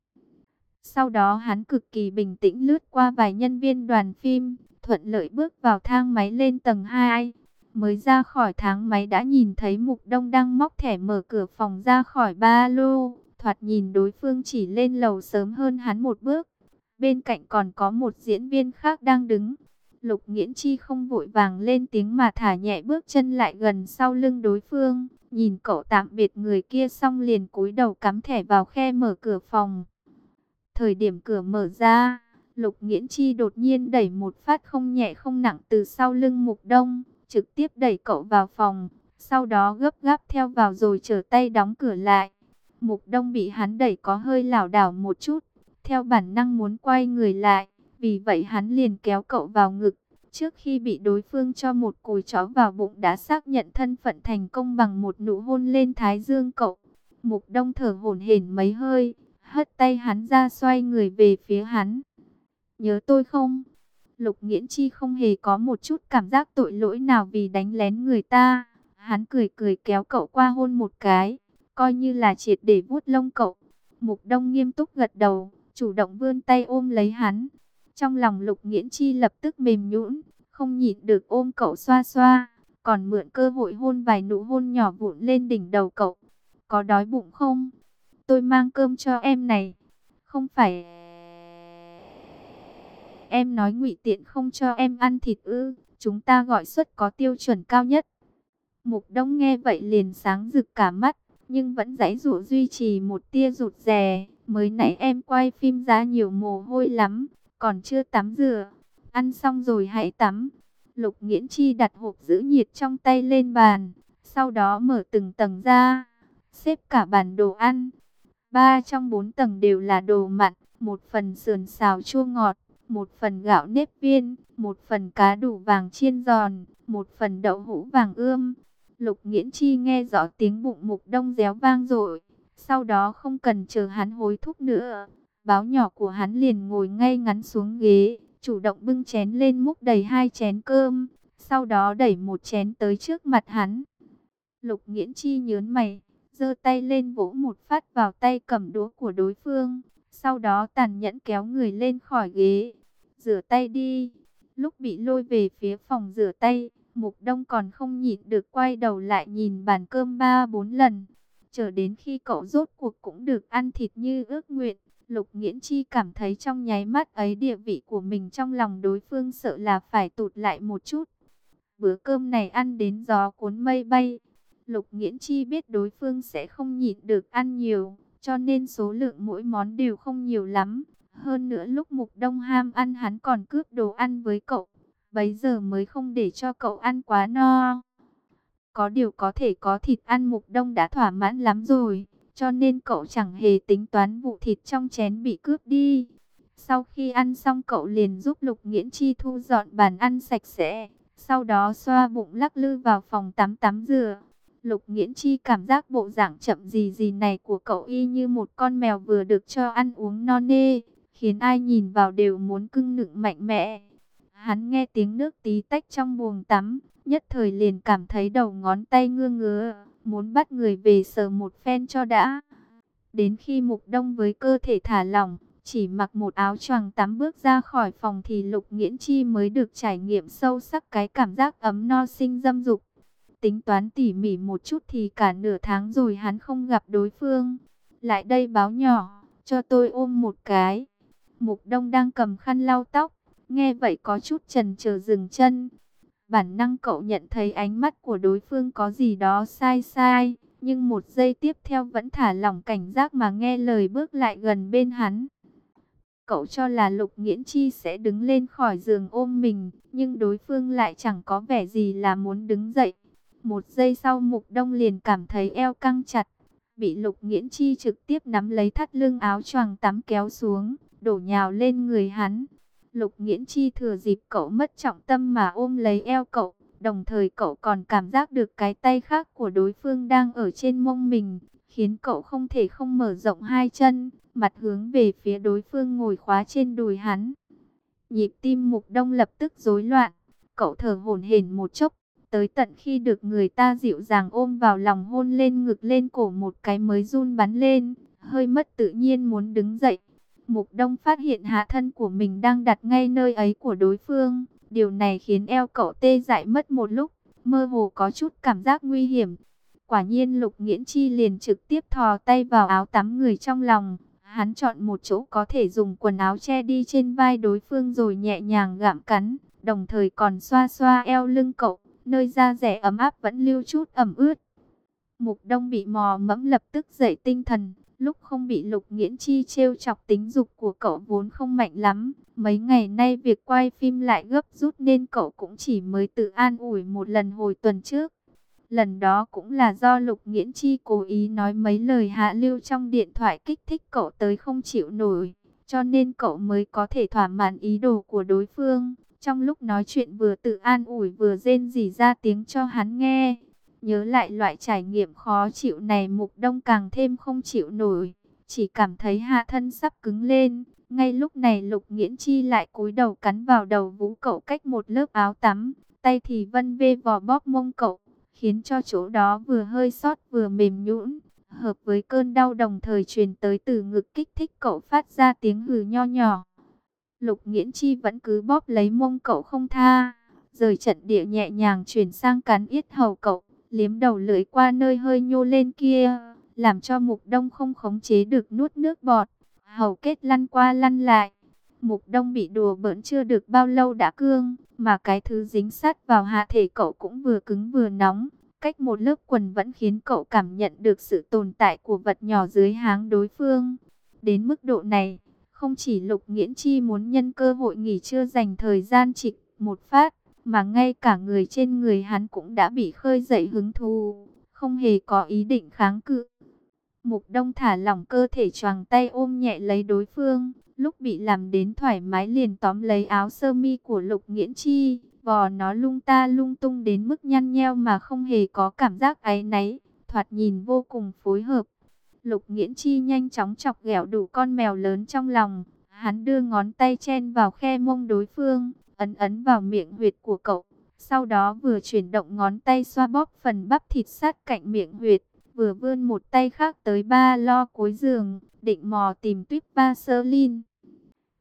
Sau đó hắn cực kỳ bình tĩnh lướt qua vài nhân viên đoàn phim, thuận lợi bước vào thang máy lên tầng hai. Mới ra khỏi thang máy đã nhìn thấy Mục Đông đang móc thẻ mở cửa phòng ra khỏi ba lô. Thoạt nhìn đối phương chỉ lên lầu sớm hơn hắn một bước. Bên cạnh còn có một diễn viên khác đang đứng. Lục Nghiễn Chi không vội vàng lên tiếng mà thả nhẹ bước chân lại gần sau lưng đối phương. Nhìn cậu tạm biệt người kia xong liền cúi đầu cắm thẻ vào khe mở cửa phòng. Thời điểm cửa mở ra, Lục Nghiễn Chi đột nhiên đẩy một phát không nhẹ không nặng từ sau lưng Mục Đông, trực tiếp đẩy cậu vào phòng, sau đó gấp gáp theo vào rồi trở tay đóng cửa lại. Mục Đông bị hắn đẩy có hơi lảo đảo một chút, theo bản năng muốn quay người lại, vì vậy hắn liền kéo cậu vào ngực. Trước khi bị đối phương cho một cùi chó vào bụng đã xác nhận thân phận thành công bằng một nụ hôn lên thái dương cậu. Mục Đông thở hổn hển mấy hơi, hất tay hắn ra xoay người về phía hắn. Nhớ tôi không? Lục Nghiễn Chi không hề có một chút cảm giác tội lỗi nào vì đánh lén người ta. Hắn cười cười kéo cậu qua hôn một cái, coi như là triệt để vuốt lông cậu. Mục Đông nghiêm túc gật đầu, chủ động vươn tay ôm lấy hắn. Trong lòng Lục Nghiễn Chi lập tức mềm nhũn, không nhịn được ôm cậu xoa xoa, còn mượn cơ hội hôn vài nụ hôn nhỏ vụn lên đỉnh đầu cậu. Có đói bụng không? Tôi mang cơm cho em này. Không phải em nói Ngụy Tiện không cho em ăn thịt ư? Chúng ta gọi suất có tiêu chuẩn cao nhất. Mục Đông nghe vậy liền sáng rực cả mắt, nhưng vẫn giãy giụa duy trì một tia rụt rè. Mới nãy em quay phim ra nhiều mồ hôi lắm, còn chưa tắm rửa. Ăn xong rồi hãy tắm. Lục Nghiễn Chi đặt hộp giữ nhiệt trong tay lên bàn, sau đó mở từng tầng ra, xếp cả bàn đồ ăn. Ba trong bốn tầng đều là đồ mặn, một phần sườn xào chua ngọt, một phần gạo nếp viên, một phần cá đủ vàng chiên giòn, một phần đậu hũ vàng ươm. Lục Nghiễn Chi nghe rõ tiếng bụng Mục Đông réo vang dội, sau đó không cần chờ hắn hối thúc nữa, báo nhỏ của hắn liền ngồi ngay ngắn xuống ghế, chủ động bưng chén lên múc đầy hai chén cơm, sau đó đẩy một chén tới trước mặt hắn. Lục Nghiễn Chi nhớn mày, giơ tay lên vỗ một phát vào tay cầm đũa của đối phương, sau đó tàn nhẫn kéo người lên khỏi ghế. Rửa tay đi. Lúc bị lôi về phía phòng rửa tay, Mục Đông còn không nhịn được quay đầu lại nhìn bàn cơm ba bốn lần. Chờ đến khi cậu rốt cuộc cũng được ăn thịt như ước nguyện, Lục Nghiễn Chi cảm thấy trong nháy mắt ấy địa vị của mình trong lòng đối phương sợ là phải tụt lại một chút. Bữa cơm này ăn đến gió cuốn mây bay. Lục Nghiễn Chi biết đối phương sẽ không nhịn được ăn nhiều, cho nên số lượng mỗi món đều không nhiều lắm. Hơn nữa lúc Mục Đông ham ăn hắn còn cướp đồ ăn với cậu, bấy giờ mới không để cho cậu ăn quá no. Có điều có thể có thịt ăn Mục Đông đã thỏa mãn lắm rồi, cho nên cậu chẳng hề tính toán vụ thịt trong chén bị cướp đi. Sau khi ăn xong cậu liền giúp Lục Nghiễn Chi thu dọn bàn ăn sạch sẽ, sau đó xoa bụng lắc lư vào phòng tắm tắm rửa. Lục Nghiễn Chi cảm giác bộ dạng chậm gì gì này của cậu y như một con mèo vừa được cho ăn uống no nê, khiến ai nhìn vào đều muốn cưng nựng mạnh mẽ. Hắn nghe tiếng nước tí tách trong buồng tắm, nhất thời liền cảm thấy đầu ngón tay ngứa ngứa, muốn bắt người về sờ một phen cho đã. Đến khi Mục Đông với cơ thể thả lỏng, chỉ mặc một áo choàng tắm bước ra khỏi phòng thì Lục Nghiễn Chi mới được trải nghiệm sâu sắc cái cảm giác ấm no sinh dâm dục. Tính toán tỉ mỉ một chút thì cả nửa tháng rồi hắn không gặp đối phương. Lại đây báo nhỏ, cho tôi ôm một cái. Mục Đông đang cầm khăn lau tóc, nghe vậy có chút chần chờ dừng chân. Bản năng cậu nhận thấy ánh mắt của đối phương có gì đó sai sai, nhưng một giây tiếp theo vẫn thả lỏng cảnh giác mà nghe lời bước lại gần bên hắn. Cậu cho là Lục Nghiễn Chi sẽ đứng lên khỏi giường ôm mình, nhưng đối phương lại chẳng có vẻ gì là muốn đứng dậy. Một giây sau Mục Đông liền cảm thấy eo căng chặt, bị Lục Nghiễn Chi trực tiếp nắm lấy thắt lưng áo choàng tắm kéo xuống, đổ nhào lên người hắn. Lục Nghiễn Chi thừa dịp cậu mất trọng tâm mà ôm lấy eo cậu, đồng thời cậu còn cảm giác được cái tay khác của đối phương đang ở trên mông mình, khiến cậu không thể không mở rộng hai chân, mặt hướng về phía đối phương ngồi khóa trên đùi hắn. Nhịp tim Mục Đông lập tức rối loạn, cậu thở hổn hển một chốc, tới tận khi được người ta dịu dàng ôm vào lòng hôn lên ngực lên cổ một cái mới run bắn lên, hơi mất tự nhiên muốn đứng dậy. Mục Đông phát hiện hạ thân của mình đang đặt ngay nơi ấy của đối phương. Điều này khiến eo cậu tê dại mất một lúc, mơ hồ có chút cảm giác nguy hiểm. Quả nhiên Lục Nghiễn Chi liền trực tiếp thò tay vào áo tắm người trong lòng. Hắn chọn một chỗ có thể dùng quần áo che đi trên vai đối phương rồi nhẹ nhàng gặm cắn, đồng thời còn xoa xoa eo lưng cậu, nơi da dẻ ấm áp vẫn lưu chút ẩm ướt. Mục Đông bị mò mẫm lập tức dậy tinh thần. Lúc không bị Lục Nghiễn Chi trêu chọc tính dục của cậu vốn không mạnh lắm. Mấy ngày nay việc quay phim lại gấp rút nên cậu cũng chỉ mới tự an ủi một lần hồi tuần trước. Lần đó cũng là do Lục Nghiễn Chi cố ý nói mấy lời hạ lưu trong điện thoại kích thích cậu tới không chịu nổi. Cho nên cậu mới có thể thỏa mãn ý đồ của đối phương. Trong lúc nói chuyện vừa tự an ủi vừa rên rỉ ra tiếng cho hắn nghe. Nhớ lại loại trải nghiệm khó chịu này Mục Đông càng thêm không chịu nổi, chỉ cảm thấy hạ thân sắp cứng lên. Ngay lúc này Lục Nghiễn Chi lại cúi đầu cắn vào đầu vú cậu cách một lớp áo tắm, tay thì vân vê vò bóp mông cậu, khiến cho chỗ đó vừa hơi xót vừa mềm nhũn, hợp với cơn đau đồng thời truyền tới từ ngực kích thích cậu phát ra tiếng hừ nho nhỏ. Lục Nghiễn Chi vẫn cứ bóp lấy mông cậu không tha, rời trận địa nhẹ nhàng chuyển sang cắn yết hầu cậu, liếm đầu lưỡi qua nơi hơi nhô lên kia, làm cho Mục Đông không khống chế được nuốt nước bọt, hầu kết lăn qua lăn lại. Mục Đông bị đùa bỡn chưa được bao lâu đã cương, mà cái thứ dính sát vào hạ thể cậu cũng vừa cứng vừa nóng, cách một lớp quần vẫn khiến cậu cảm nhận được sự tồn tại của vật nhỏ dưới háng đối phương. Đến mức độ này, không chỉ Lục Nghiễn Chi muốn nhân cơ hội nghỉ trưa dành thời gian trịch một phát, mà ngay cả người trên người hắn cũng đã bị khơi dậy hứng thú, không hề có ý định kháng cự. Mục Đông thả lỏng cơ thể, choàng tay ôm nhẹ lấy đối phương, lúc bị làm đến thoải mái liền tóm lấy áo sơ mi của Lục Nghiễn Chi, vò nó lung ta lung tung đến mức nhăn nheo mà không hề có cảm giác áy náy, thoạt nhìn vô cùng phối hợp. Lục Nghiễn Chi nhanh chóng chọc ghẹo đủ con mèo lớn trong lòng, hắn đưa ngón tay chen vào khe mông đối phương, ấn ấn vào miệng huyệt của cậu, sau đó vừa chuyển động ngón tay xoa bóp phần bắp thịt sát cạnh miệng huyệt, vừa vươn một tay khác tới ba lo cuối giường, định mò tìm tuyếp Vaseline.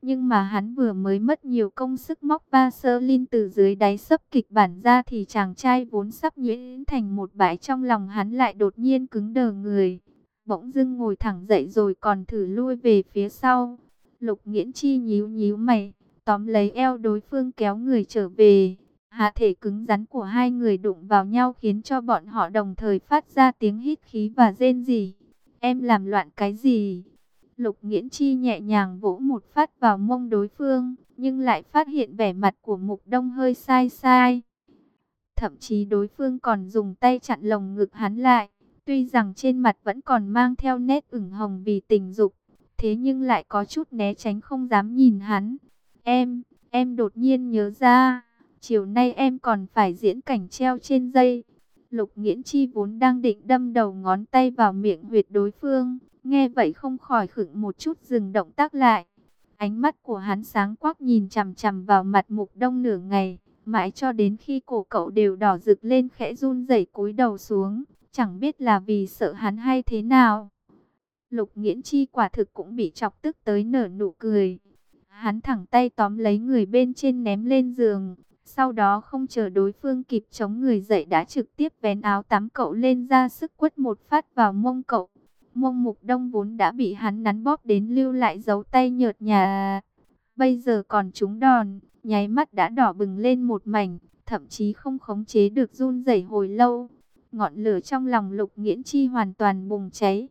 Nhưng mà hắn vừa mới mất nhiều công sức móc ba sơ linh từ dưới đáy sấp kịch bản ra thì chàng trai vốn sắp nhuyễn thành một bãi trong lòng hắn lại đột nhiên cứng đờ người. Bỗng dưng ngồi thẳng dậy rồi còn thử lui về phía sau. Lục Nghiễn Chi nhíu nhíu mày, tóm lấy eo đối phương kéo người trở về. Hạ thể cứng rắn của hai người đụng vào nhau khiến cho bọn họ đồng thời phát ra tiếng hít khí và rên rỉ. Em làm loạn cái gì? Lục Nghiễn Chi nhẹ nhàng vỗ một phát vào mông đối phương, nhưng lại phát hiện vẻ mặt của Mục Đông hơi sai sai. Thậm chí đối phương còn dùng tay chặn lồng ngực hắn lại. Tuy rằng trên mặt vẫn còn mang theo nét ửng hồng vì tình dục, thế nhưng lại có chút né tránh không dám nhìn hắn. Em, em đột nhiên nhớ ra, chiều nay em còn phải diễn cảnh treo trên dây. Lục Nghiễn Chi vốn đang định đâm đầu ngón tay vào miệng huyệt đối phương, nghe vậy không khỏi khựng một chút dừng động tác lại. Ánh mắt của hắn sáng quắc nhìn chằm chằm vào mặt Mục Đông nửa ngày, mãi cho đến khi cổ cậu đều đỏ rực lên khẽ run rẩy cúi đầu xuống, chẳng biết là vì sợ hắn hay thế nào. Lục Nghiễn Chi quả thực cũng bị chọc tức tới nở nụ cười. Hắn thẳng tay tóm lấy người bên trên ném lên giường, sau đó không chờ đối phương kịp chống người dậy đã trực tiếp vén áo tắm cậu lên ra sức quất một phát vào mông cậu. Mông Mục Đông vốn đã bị hắn nắn bóp đến lưu lại dấu tay nhợt nhạt, bây giờ còn trúng đòn, nháy mắt đã đỏ bừng lên một mảnh, thậm chí không khống chế được run rẩy hồi lâu. Ngọn lửa trong lòng Lục Nghiễn Chi hoàn toàn bùng cháy.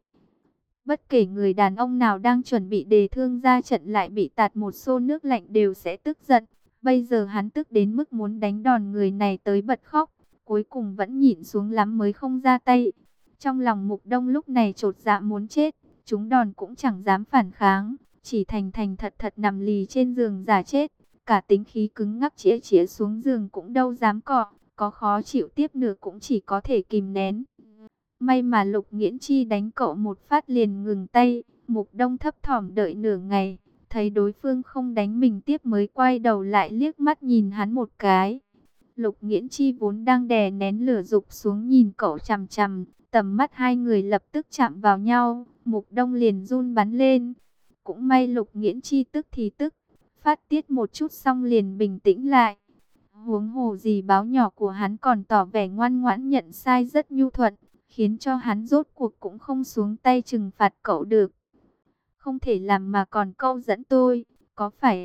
Bất kể người đàn ông nào đang chuẩn bị đề thương ra trận lại bị tạt một xô nước lạnh đều sẽ tức giận. Bây giờ hắn tức đến mức muốn đánh đòn người này tới bật khóc, cuối cùng vẫn nhịn xuống lắm mới không ra tay. Trong lòng Mục Đông lúc này chột dạ muốn chết, chúng đòn cũng chẳng dám phản kháng, chỉ thành thành thật thật nằm lì trên giường giả chết. Cả tính khí cứng ngắc chĩa chĩa xuống giường cũng đâu dám cọ, có khó chịu tiếp nữa cũng chỉ có thể kìm nén. May mà Lục Nghiễn Chi đánh cậu một phát liền ngừng tay. Mục Đông thấp thỏm đợi nửa ngày, thấy đối phương không đánh mình tiếp mới quay đầu lại liếc mắt nhìn hắn một cái. Lục Nghiễn Chi vốn đang đè nén lửa dục xuống nhìn cậu chằm chằm, tầm mắt hai người lập tức chạm vào nhau, Mục Đông liền run bắn lên. Cũng may Lục Nghiễn Chi tức thì tức, phát tiết một chút xong liền bình tĩnh lại. Huống hồ gì báo nhỏ của hắn còn tỏ vẻ ngoan ngoãn nhận sai rất nhu thuận, khiến cho hắn rốt cuộc cũng không xuống tay trừng phạt cậu được. Không thể làm mà còn câu dẫn tôi, có phải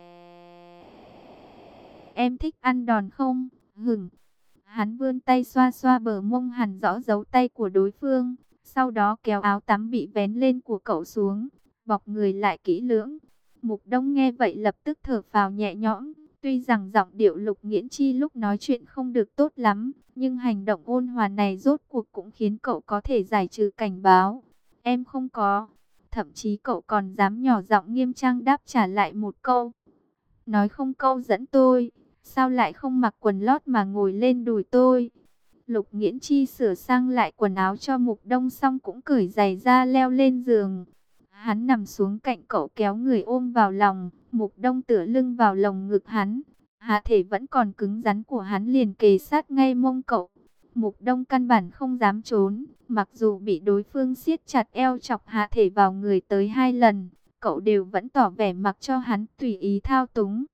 em thích ăn đòn không? Hửng. Hắn vươn tay xoa xoa bờ mông hằn rõ dấu tay của đối phương, sau đó kéo áo tắm bị vén lên của cậu xuống, bọc người lại kỹ lưỡng. Mục Đông nghe vậy lập tức thở phào nhẹ nhõm. Tuy rằng giọng điệu Lục Nghiễn Chi lúc nói chuyện không được tốt lắm, nhưng hành động ôn hòa này rốt cuộc cũng khiến cậu có thể giải trừ cảnh báo. Em không có. Thậm chí cậu còn dám nhỏ giọng nghiêm trang đáp trả lại một câu. Nói không câu dẫn tôi, sao lại không mặc quần lót mà ngồi lên đùi tôi? Lục Nghiễn Chi sửa sang lại quần áo cho Mục Đông xong cũng cởi giày ra leo lên giường. Hắn nằm xuống cạnh cậu kéo người ôm vào lòng, Mục Đông tựa lưng vào lồng ngực hắn. Hạ thể vẫn còn cứng rắn của hắn liền kề sát ngay mông cậu. Mục Đông căn bản không dám trốn, mặc dù bị đối phương siết chặt eo chọc hạ thể vào người tới hai lần, cậu đều vẫn tỏ vẻ mặc cho hắn tùy ý thao túng.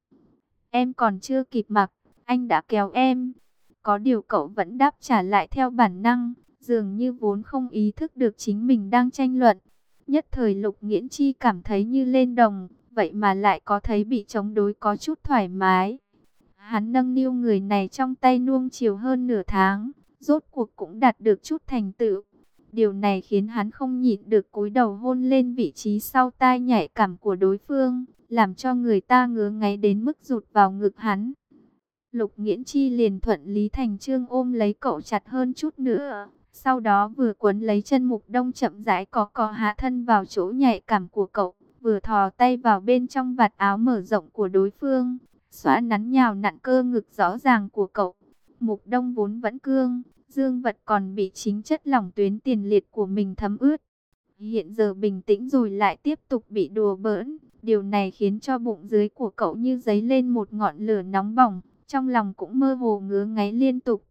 Em còn chưa kịp mặc, anh đã kéo em. Có điều cậu vẫn đáp trả lại theo bản năng, dường như vốn không ý thức được chính mình đang tranh luận. Nhất thời Lục Nghiễn Chi cảm thấy như lên đồng, vậy mà lại có thấy bị chống đối có chút thoải mái. Hắn nâng niu người này trong tay nuông chiều hơn nửa tháng, rốt cuộc cũng đạt được chút thành tựu. Điều này khiến hắn không nhịn được cúi đầu hôn lên vị trí sau tai nhạy cảm của đối phương, làm cho người ta ngứa ngáy đến mức rụt vào ngực hắn. Lục Nghiễn Chi liền thuận lý thành chương ôm lấy cậu chặt hơn chút nữa. Sau đó vừa quấn lấy chân Mục Đông chậm rãi có cò hạ thân vào chỗ nhạy cảm của cậu, vừa thò tay vào bên trong vạt áo mở rộng của đối phương, xóa nắn nhào nặn cơ ngực rõ ràng của cậu. Mục Đông vốn vẫn cương, dương vật còn bị chính chất lỏng tuyến tiền liệt của mình thấm ướt. Hiện giờ bình tĩnh rồi lại tiếp tục bị đùa bỡn, điều này khiến cho bụng dưới của cậu như dấy lên một ngọn lửa nóng bỏng, trong lòng cũng mơ hồ ngứa ngáy liên tục.